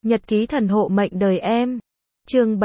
Nhật ký thần hộ mệnh đời em. Chương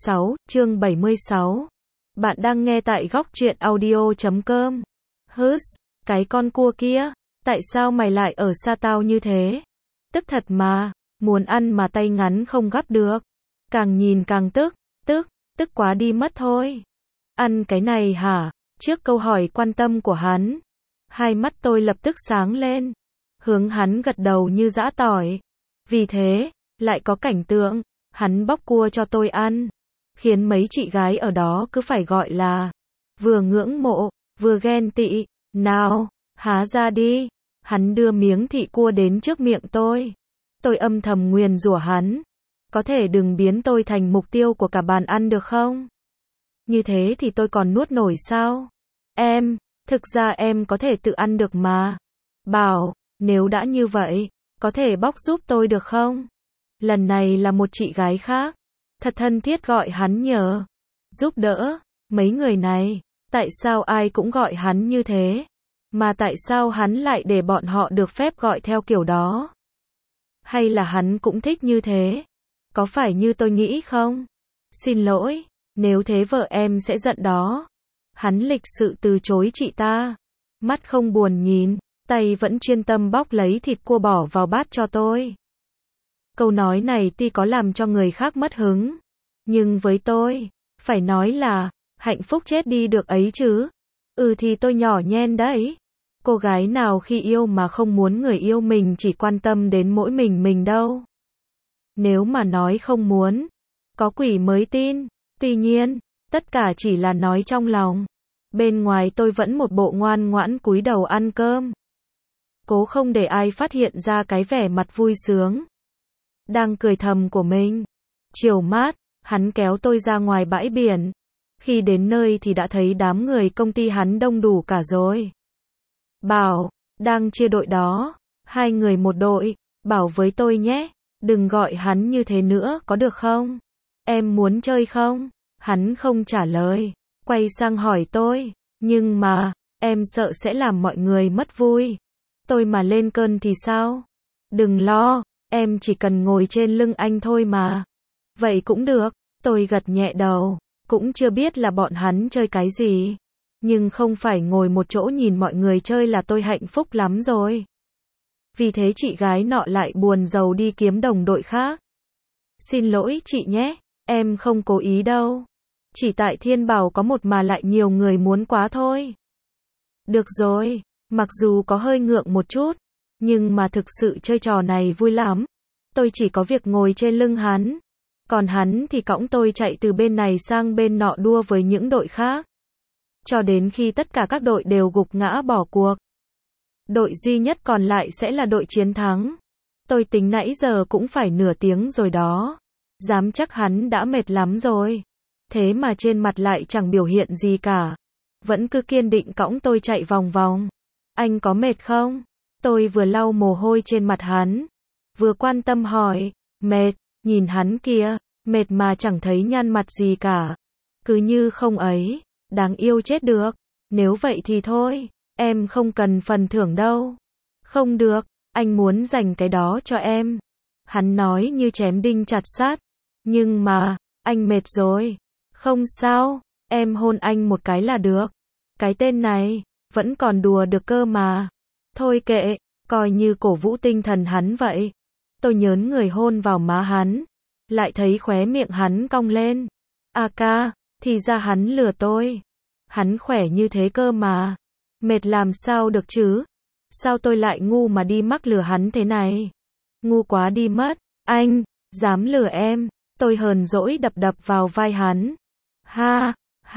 76. Bạn đang nghe tại góc truyện audio.com. Hứ, cái con cua kia, tại sao mày lại ở xa tao như thế? Tức thật mà, muốn ăn mà tay ngắn không gắp được. Càng nhìn càng tức quá đi mất thôi. Ăn cái này hả? Trước câu hỏi quan tâm của hắn, hai mắt tôi lập tức sáng lên, hướng hắn gật đầu như giã tỏi. Vì thế, lại có cảnh tượng, hắn bóc cua cho tôi ăn, khiến mấy chị gái ở đó cứ phải gọi là vừa ngưỡng mộ, vừa ghen tị. Nào, há ra đi. Hắn đưa miếng thịt cua đến trước miệng tôi. Tôi âm thầm nguyền rủa hắn, có thể đừng biến tôi thành mục tiêu của cả bàn ăn được không? Như thế thì tôi còn nuốt nổi sao? Thực ra em có thể tự ăn được mà. Bảo, nếu đã như vậy, có thể bóc giúp tôi được không? Lần này là một chị gái khác, thật thân thiết gọi hắn nhờ giúp đỡ. Mấy người này, tại sao ai cũng gọi hắn như thế? Mà tại sao hắn lại để bọn họ được phép gọi theo kiểu đó? Hay là hắn cũng thích như thế? Có phải như tôi nghĩ không? Xin lỗi, nếu thế vợ em sẽ giận đó. Hắn lịch sự từ chối chị ta, mắt không buồn nhìn, tay vẫn chuyên tâm bóc lấy thịt cua bỏ vào bát cho tôi. Câu nói này tuy có làm cho người khác mất hứng, nhưng với tôi, phải nói là hạnh phúc chết đi được ấy chứ. Thì tôi nhỏ nhen đấy. Cô gái nào khi yêu mà không muốn người yêu mình chỉ quan tâm đến mỗi mình đâu. Nếu mà nói không muốn, có quỷ mới tin. Tuy nhiên, tất cả chỉ là nói trong lòng. Bên ngoài tôi vẫn một bộ ngoan ngoãn cúi đầu ăn cơm, cố không để ai phát hiện ra cái vẻ mặt vui sướng đang cười thầm của mình. Chiều mát, hắn kéo tôi ra ngoài bãi biển. Khi đến nơi thì đã thấy đám người công ty hắn đông đủ cả rồi. Bảo, đang chia đội đó, 2 người một đội. Bảo với tôi nhé, đừng gọi hắn như thế nữa có được không? Em muốn chơi không? Hắn không trả lời, quay sang hỏi tôi, nhưng mà, em sợ sẽ làm mọi người mất vui. Tôi mà lên cơn thì sao? Đừng lo, em chỉ cần ngồi trên lưng anh thôi mà. Vậy cũng được, tôi gật nhẹ đầu, cũng chưa biết là bọn hắn chơi cái gì. Nhưng không phải ngồi một chỗ nhìn mọi người chơi là tôi hạnh phúc lắm rồi. Vì thế chị gái nọ lại buồn rầu đi kiếm đồng đội khác. Xin lỗi chị nhé, em không cố ý đâu. Chỉ tại Thiên Bảo có một mà lại nhiều người muốn quá thôi. Được rồi, mặc dù có hơi ngượng một chút, nhưng mà thực sự chơi trò này vui lắm. Tôi chỉ có việc ngồi trên lưng hắn, còn hắn thì cõng tôi chạy từ bên này sang bên nọ đua với những đội khác. Cho đến khi tất cả các đội đều gục ngã bỏ cuộc. Đội duy nhất còn lại sẽ là đội chiến thắng. Tôi tính nãy giờ cũng phải nửa tiếng rồi đó. Dám chắc hắn đã mệt lắm rồi. Thế mà trên mặt lại chẳng biểu hiện gì cả. Vẫn cứ kiên định cõng tôi chạy vòng vòng. Anh có mệt không? Tôi vừa lau mồ hôi trên mặt hắn, vừa quan tâm hỏi. Mệt, nhìn hắn kìa, mệt mà chẳng thấy nhăn mặt gì cả. Cứ như không ấy, đáng yêu chết được. Nếu vậy thì thôi, em không cần phần thưởng đâu. Không được, anh muốn dành cái đó cho em. Hắn nói như chém đinh chặt sắt. Nhưng mà, anh mệt rồi. Không sao, em hôn anh một cái là được. Cái tên này, vẫn còn đùa được cơ mà. Thôi kệ, coi như cổ vũ tinh thần hắn vậy. Tôi nhớn người hôn vào má hắn, lại thấy khóe miệng hắn cong lên. Ca, thì ra hắn lừa tôi. Hắn khỏe như thế cơ mà. Mệt làm sao được chứ? Sao tôi lại ngu mà đi mắc lừa hắn thế này? Ngu quá đi mất. Anh, dám lừa em. Tôi hờn dỗi đập vào vai hắn. Ha,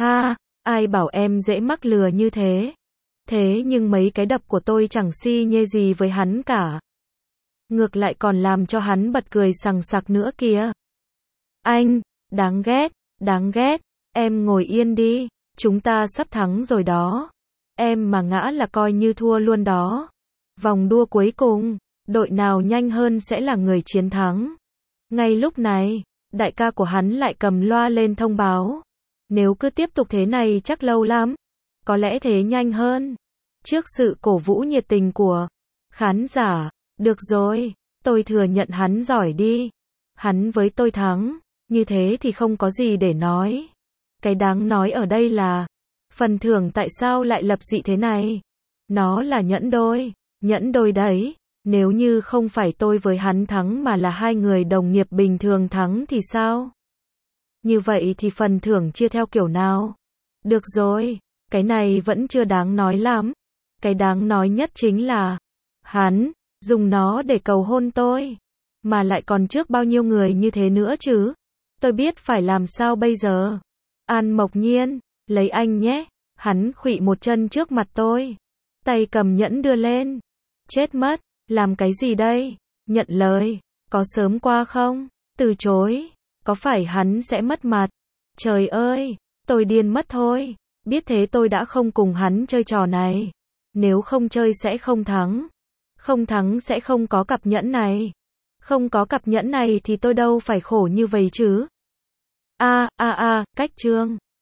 ai bảo em dễ mắc lừa như thế? Thế nhưng mấy cái đập của tôi chẳng si nhê gì với hắn cả. Ngược lại còn làm cho hắn bật cười sằng sặc nữa kìa. Anh, đáng ghét, em ngồi yên đi, chúng ta sắp thắng rồi đó. Em mà ngã là coi như thua luôn đó. Vòng đua cuối cùng, đội nào nhanh hơn sẽ là người chiến thắng. Ngay lúc này, đại ca của hắn lại cầm loa lên thông báo. Nếu cứ tiếp tục thế này chắc lâu lắm. Có lẽ thế nhanh hơn. Trước sự cổ vũ nhiệt tình của khán giả, được rồi, tôi thừa nhận hắn giỏi đi. Hắn với tôi thắng, như thế thì không có gì để nói. Cái đáng nói ở đây là, phần thưởng tại sao lại lập dị thế này? Nó là nhẫn đôi đấy. Nếu như không phải tôi với hắn thắng mà là hai người đồng nghiệp bình thường thắng thì sao? Như vậy thì phần thưởng chia theo kiểu nào? Được rồi, cái này vẫn chưa đáng nói lắm. Cái đáng nói nhất chính là, hắn dùng nó để cầu hôn tôi, mà lại còn trước bao nhiêu người như thế nữa chứ. Tôi biết phải làm sao bây giờ. An Mộc Nhiên, lấy anh nhé. Hắn khuỵu một chân trước mặt tôi, tay cầm nhẫn đưa lên. Chết mất, làm cái gì đây? Nhận lời, có sớm qua không? Từ chối, có phải hắn sẽ mất mặt? Trời ơi, tôi điên mất thôi. Biết thế tôi đã không cùng hắn chơi trò này. Nếu không chơi sẽ không thắng. Không thắng sẽ không có cặp nhẫn này. Không có cặp nhẫn này thì tôi đâu phải khổ như vậy chứ. Cách chương